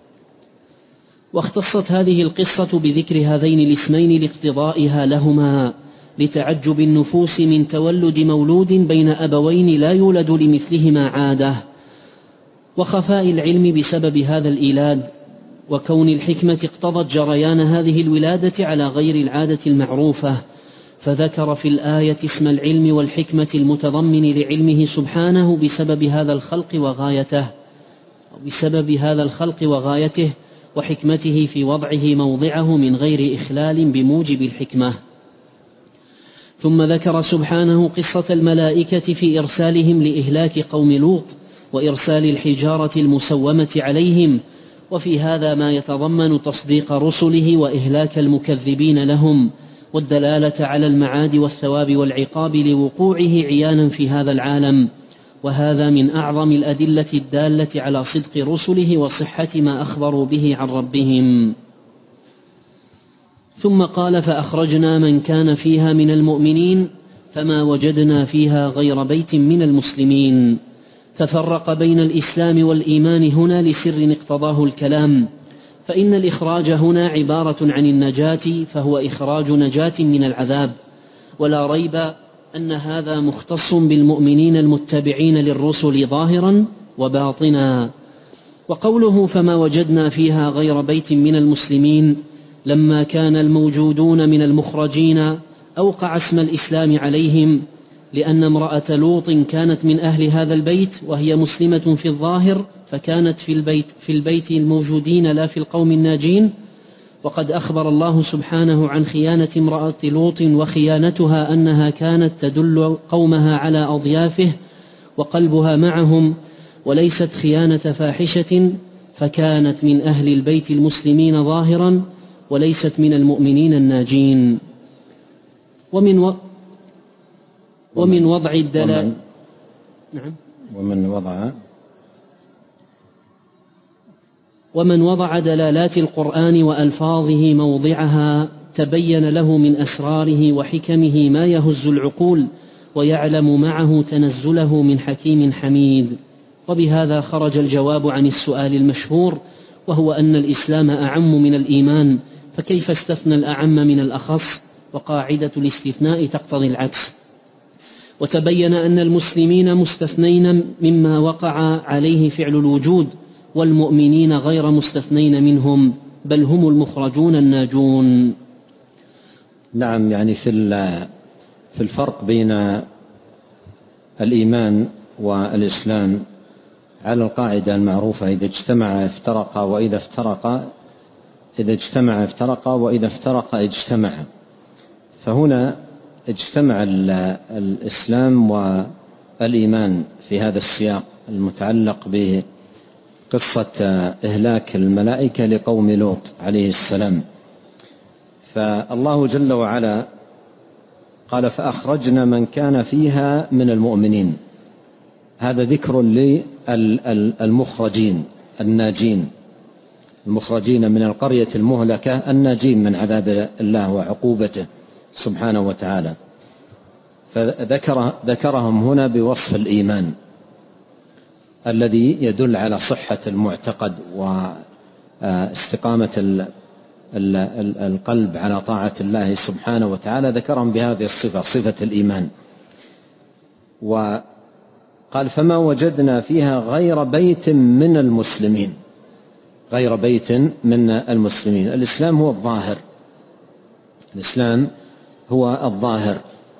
واختصت هذه القصة بذكر هذين الاسمين لاقتضائها لهما، لتعجب النفوس من تولد مولود بين أبوين لا يولد لمثلهما عادة، وخفاء العلم بسبب هذا الإيلاد، وكون الحكمة اقتضت جريان هذه الولادة على غير العادة المعروفة، فذكر في الآية اسم العلم والحكمة المتضمن لعلمه سبحانه بسبب هذا الخلق وغايته وحكمته في وضعه موضعه من غير إخلال بموجب الحكمة. ثم ذكر سبحانه قصة الملائكة في إرسالهم لإهلاك قوم لوط وإرسال الحجارة المسومة عليهم، وفي هذا ما يتضمن تصديق رسله وإهلاك المكذبين لهم، والدلالة على المعاد والثواب والعقاب لوقوعه عيانا في هذا العالم، وهذا من أعظم الأدلة الدالة على صدق رسله وصحة ما أخبروا به عن ربهم. ثم قال: فأخرجنا من كان فيها من المؤمنين فما وجدنا فيها غير بيت من المسلمين. ففرق بين الإسلام والإيمان هنا لسر اقتضاه الكلام، فإن الإخراج هنا عبارة عن النجاة، فهو إخراج نجاة من العذاب، ولا ريب أن هذا مختص بالمؤمنين المتبعين للرسل ظاهرا وباطنا. وقوله فما وجدنا فيها غير بيت من المسلمين لما كان الموجودون من المخرجين أوقع اسم الإسلام عليهم، لأن امرأة لوط كانت من أهل هذا البيت وهي مسلمة في الظاهر، فكانت في البيت الموجودين لا في القوم الناجين. وقد أخبر الله سبحانه عن خيانة امرأة لوط وخيانتها أنها كانت تدل قومها على أضيافه وقلبها معهم، وليست خيانة فاحشة، فكانت من أهل البيت المسلمين ظاهرا وليست من المؤمنين الناجين. ومن وضع الدلالة ومن وضع دلالات القرآن وألفاظه موضعها تبين له من أسراره وحكمه ما يهز العقول ويعلم معه تنزله من حكيم حميد. وبهذا خرج الجواب عن السؤال المشهور، وهو أن الإسلام أعم من الإيمان، فكيف استثنى الأعم من الأخص؟ وقاعدة الاستثناء تقتضي العكس. وتبين أن المسلمين مستثنين مما وقع عليه فعل الوجود، والمؤمنين غير مستثنين منهم، بل هم المخرجون الناجون. نعم، يعني في الفرق بين الإيمان والإسلام على القاعدة المعروفة: إذا اجتمع افترقا وإذا افترقا، إذا اجتمع افترقا وإذا افترقا اجتمعا. فهنا اجتمع الإسلام والإيمان في هذا السياق المتعلق بقصة إهلاك الملائكة لقوم لوط عليه السلام. فالله جل وعلا قال: فأخرجنا من كان فيها من المؤمنين. هذا ذكر للمخرجين الناجين، المخرجين من القرية المهلكة الناجين من عذاب الله وعقوبته سبحانه وتعالى. فذكرهم هنا بوصف الإيمان الذي يدل على صحة المعتقد واستقامة القلب على طاعة الله سبحانه وتعالى. ذكرهم بهذه الصفة، صفة الإيمان. وقال: فما وجدنا فيها غير بيت من المسلمين. غير بيت من المسلمين. الإسلام هو الظاهر، الإسلام هو الظاهر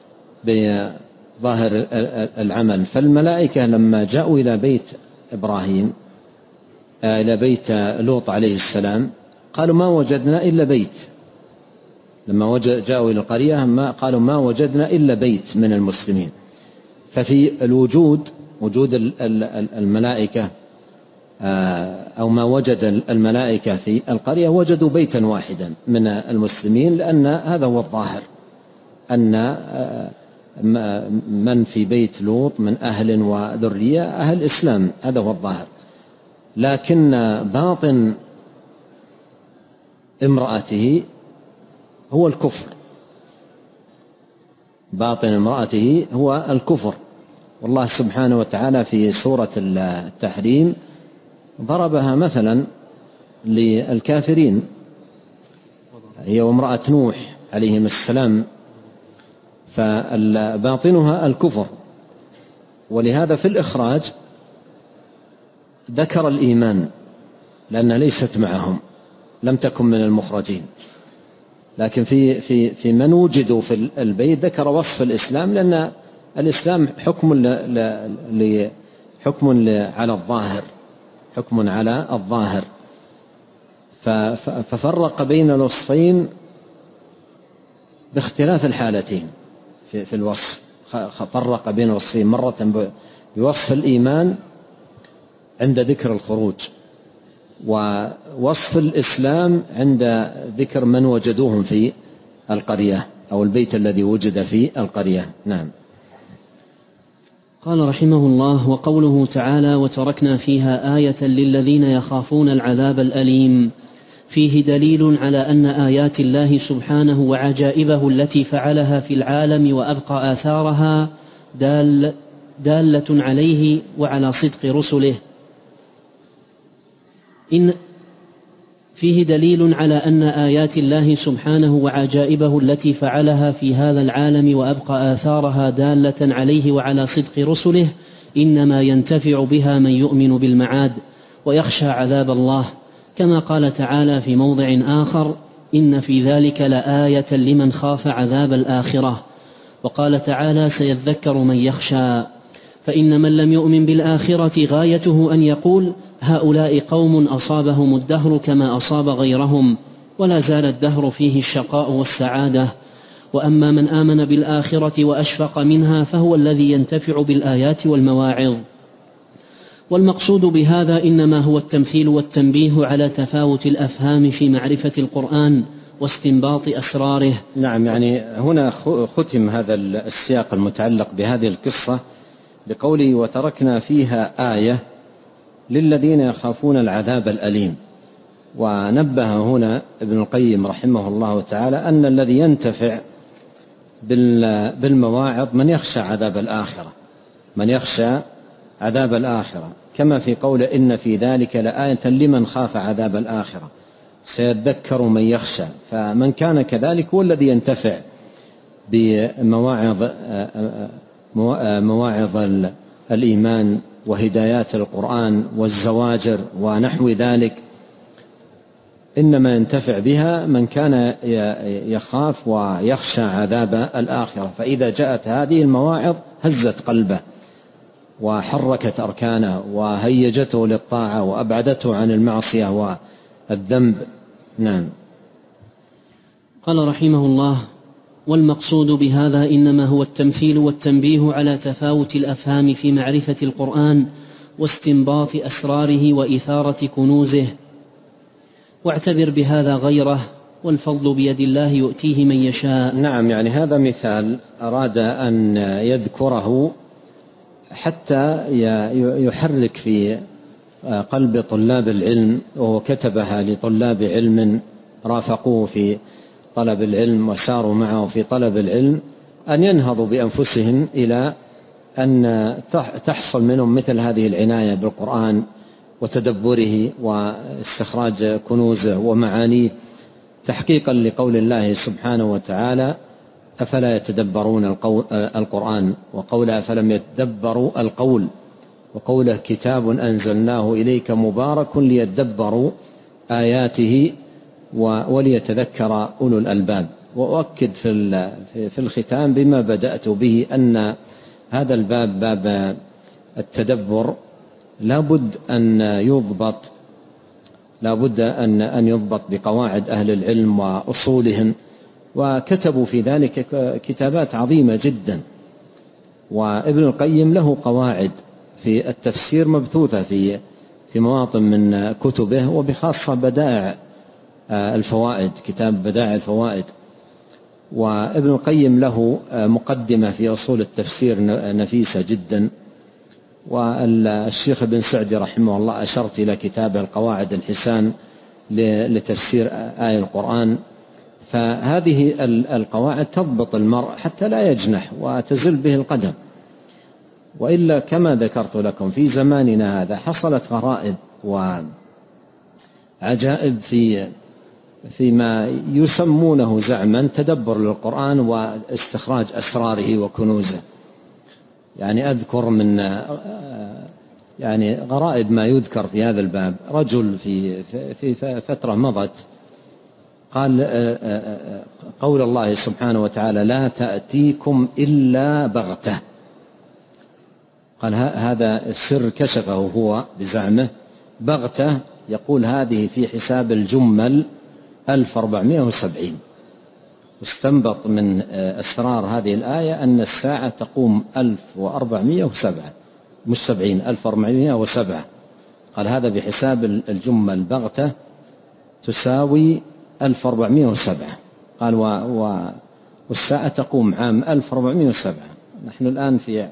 بظاهر العمل. فالملائكة لما جاءوا إلى بيت إبراهيم، إلى بيت لوط عليه السلام، قالوا: ما وجدنا إلا بيت. لما جاءوا إلى القرية قالوا: ما وجدنا إلا بيت من المسلمين. ففي الوجود، وجود الملائكة أو ما وجد الملائكة في القرية، وجدوا بيتا واحدا من المسلمين، لأن هذا هو الظاهر، أن من في بيت لوط من أهل وذرية أهل إسلام، هذا هو الظاهر. لكن باطن امرأته هو الكفر، باطن امرأته هو الكفر. والله سبحانه وتعالى في سورة التحريم ضربها مثلا للكافرين، هي وامرأة نوح عليهم السلام، فباطنها الكفر. ولهذا في الإخراج ذكر الإيمان لأنها ليست معهم، لم تكن من المخرجين. لكن في من وجدوا في البيت ذكر وصف الإسلام، لأن الإسلام حكم على الظاهر، حكم على الظاهر. ففرق بين الوصفين باختلاف الحالتين. في الوصف، فرق بين الوصفين، مرة بوصف الإيمان عند ذكر الخروج، ووصف الإسلام عند ذكر من وجدوهم في القرية أو البيت الذي وجد في القرية. نعم. قال رحمه الله: وقوله تعالى: وتركنا فيها آية للذين يخافون العذاب الأليم، فيه دليل على أن آيات الله سبحانه وعجائبه التي فعلها في العالم وأبقى آثارها دالة عليه وعلى صدق رسله. فيه دليل على أن آيات الله سبحانه وعجائبه التي فعلها في هذا العالم وأبقى آثارها دالة عليه وعلى صدق رسله إنما ينتفع بها من يؤمن بالمعاد ويخشى عذاب الله، كما قال تعالى في موضع آخر: إن في ذلك لآية لمن خاف عذاب الآخرة. وقال تعالى: سيذكر من يخشى. فإن من لم يؤمن بالآخرة غايته أن يقول: هؤلاء قوم أصابهم الدهر كما أصاب غيرهم، ولا زال الدهر فيه الشقاء والسعادة. وأما من آمن بالآخرة وأشفق منها فهو الذي ينتفع بالآيات والمواعظ. والمقصود بهذا إنما هو التمثيل والتنبيه على تفاوت الأفهام في معرفة القرآن واستنباط أسراره. نعم، يعني هنا ختم هذا السياق المتعلق بهذه القصة بقوله: وتركنا فيها آية للذين يخافون العذاب الأليم. ونبه هنا ابن القيم رحمه الله تعالى أن الذي ينتفع بالمواعظ من يخشى عذاب الآخرة، من يخشى عذاب الآخرة، كما في قول: إن في ذلك لآية لمن خاف عذاب الآخرة، سيذكر من يخشى. فمن كان كذلك هو الذي ينتفع بمواعظ الإيمان وهدايات القرآن والزواجر ونحو ذلك، إنما ينتفع بها من كان يخاف ويخشى عذاب الآخرة. فإذا جاءت هذه المواعظ هزت قلبه وحركت أركانه وهيجته للطاعة وأبعدته عن المعصية والذنب. نعم. قال رحمه الله: والمقصود بهذا إنما هو التمثيل والتنبيه على تفاوت الأفهام في معرفة القرآن واستنباط أسراره وإثارة كنوزه، واعتبر بهذا غيره، والفضل بيد الله يؤتيه من يشاء. نعم، يعني هذا مثال أراد أن يذكره حتى يحرك في قلب طلاب العلم، وهو كتبها لطلاب علم رافقوه في طلب العلم وساروا معه في طلب العلم، أن ينهضوا بأنفسهم إلى أن تحصل منهم مثل هذه العناية بالقرآن وتدبره واستخراج كنوزه ومعانيه، تحقيقا لقول الله سبحانه وتعالى: أفلا يتدبرون القرآن، وقوله: فلم يتدبروا القول، وقوله: كتاب أنزلناه إليك مبارك ليتدبروا آياته وليتذكر أولو الألباب. وأؤكد في الختام بما بدأت به أن هذا الباب، باب التدبر، لابد أن يضبط بقواعد أهل العلم وأصولهم، وكتبوا في ذلك كتابات عظيمة جدا. وابن القيم له قواعد في التفسير مبثوثة في مواطن من كتبه، وبخاصة بدائع الفوائد، كتاب بدائع الفوائد. وابن القيم له مقدمة في أصول التفسير نفيسة جدا. والشيخ ابن سعدي رحمه الله أشرت إلى كتابه القواعد الحسان لتفسير آية القرآن. فهذه القواعد تضبط المرء حتى لا يجنح وتزل به القدم. وإلا كما ذكرت لكم في زماننا هذا حصلت غرائب وعجائب فيما يسمونه زعما تدبر للقرآن واستخراج أسراره وكنوزه. يعني أذكر من غرائب ما يذكر في هذا الباب: رجل في فترة مضت قال قول الله سبحانه وتعالى: لا تأتيكم إلا بغتة. قال هذا السر كشفه هو بزعمه، بغتة، يقول هذه في حساب الجمل 1470، واستنبط من أسرار هذه الآية أن الساعة تقوم 1407 مش 70 1407. قال هذا بحساب الجمة البغتة تساوي 1407. قال والساعة تقوم عام 1407. نحن الآن في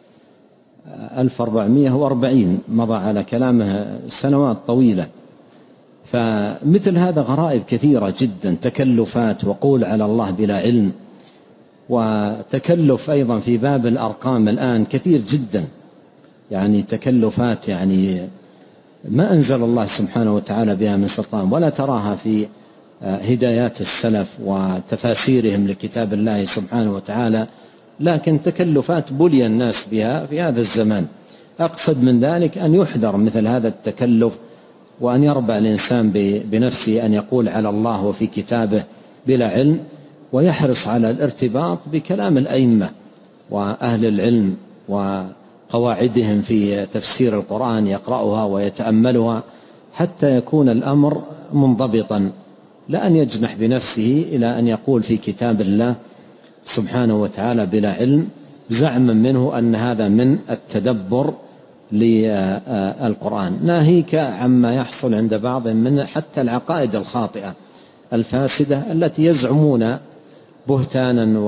1440، مضى على كلامه سنوات طويلة. فمثل هذا غرائب كثيرة جدا، تكلفات وقول على الله بلا علم، وتكلف أيضا في باب الأرقام الآن كثير جدا، يعني تكلفات يعني ما أنزل الله سبحانه وتعالى بها من سلطان، ولا تراها في هدايات السلف وتفاسيرهم لكتاب الله سبحانه وتعالى، لكن تكلفات بلي الناس بها في هذا الزمان. أقصد من ذلك أن يحذر مثل هذا التكلف، وأن يربع الإنسان بنفسه أن يقول على الله وفي كتابه بلا علم، ويحرص على الارتباط بكلام الأئمة وأهل العلم وقواعدهم في تفسير القرآن، يقرأها ويتأملها حتى يكون الأمر منضبطا، لا أن يجنح بنفسه إلى أن يقول في كتاب الله سبحانه وتعالى بلا علم، زعما منه أن هذا من التدبر للقرآن. ناهيك عما يحصل عند بعض من حتى العقائد الخاطئة الفاسدة التي يزعمون بهتانا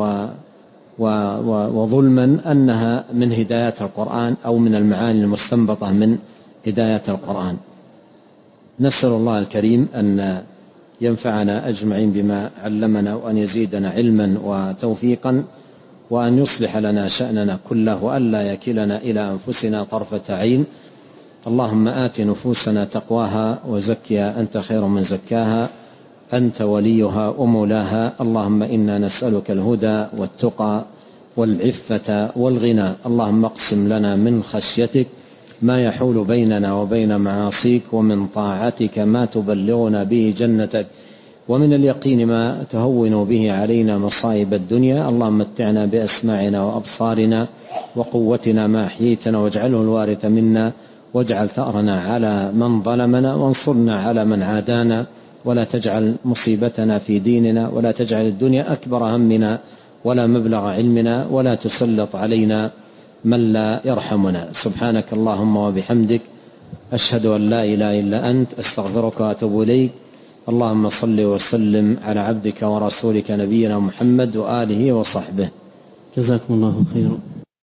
وظلما أنها من هدايات القرآن أو من المعاني المستنبطة من هدايات القرآن. نسأل الله الكريم أن ينفعنا أجمعين بما علمنا، وأن يزيدنا علما وتوفيقا، وأن يصلح لنا شأننا كله، وأن لا يكلنا إلى أنفسنا طرفة عين. اللهم آت نفوسنا تقواها وزكها أنت خير من زكاها، أنت وليها ومولاها. اللهم إنا نسألك الهدى والتقى والعفة والغنى. اللهم اقسم لنا من خشيتك ما يحول بيننا وبين معاصيك، ومن طاعتك ما تبلغنا به جنتك، ومن اليقين ما تهون به علينا مصائب الدنيا. اللهم متعنا بأسماعنا وأبصارنا وقوتنا ما أحييتنا، واجعله الوارث منا، واجعل ثأرنا على من ظلمنا، وانصرنا على من عادانا، ولا تجعل مصيبتنا في ديننا، ولا تجعل الدنيا أكبر همنا ولا مبلغ علمنا، ولا تسلط علينا من لا يرحمنا. سبحانك اللهم وبحمدك، أشهد أن لا إله إلا أنت، أستغفرك وأتوب إليك. اللهم صل وسلم على عبدك ورسولك نبينا محمد وآله وصحبه. جزاكم الله خيرا.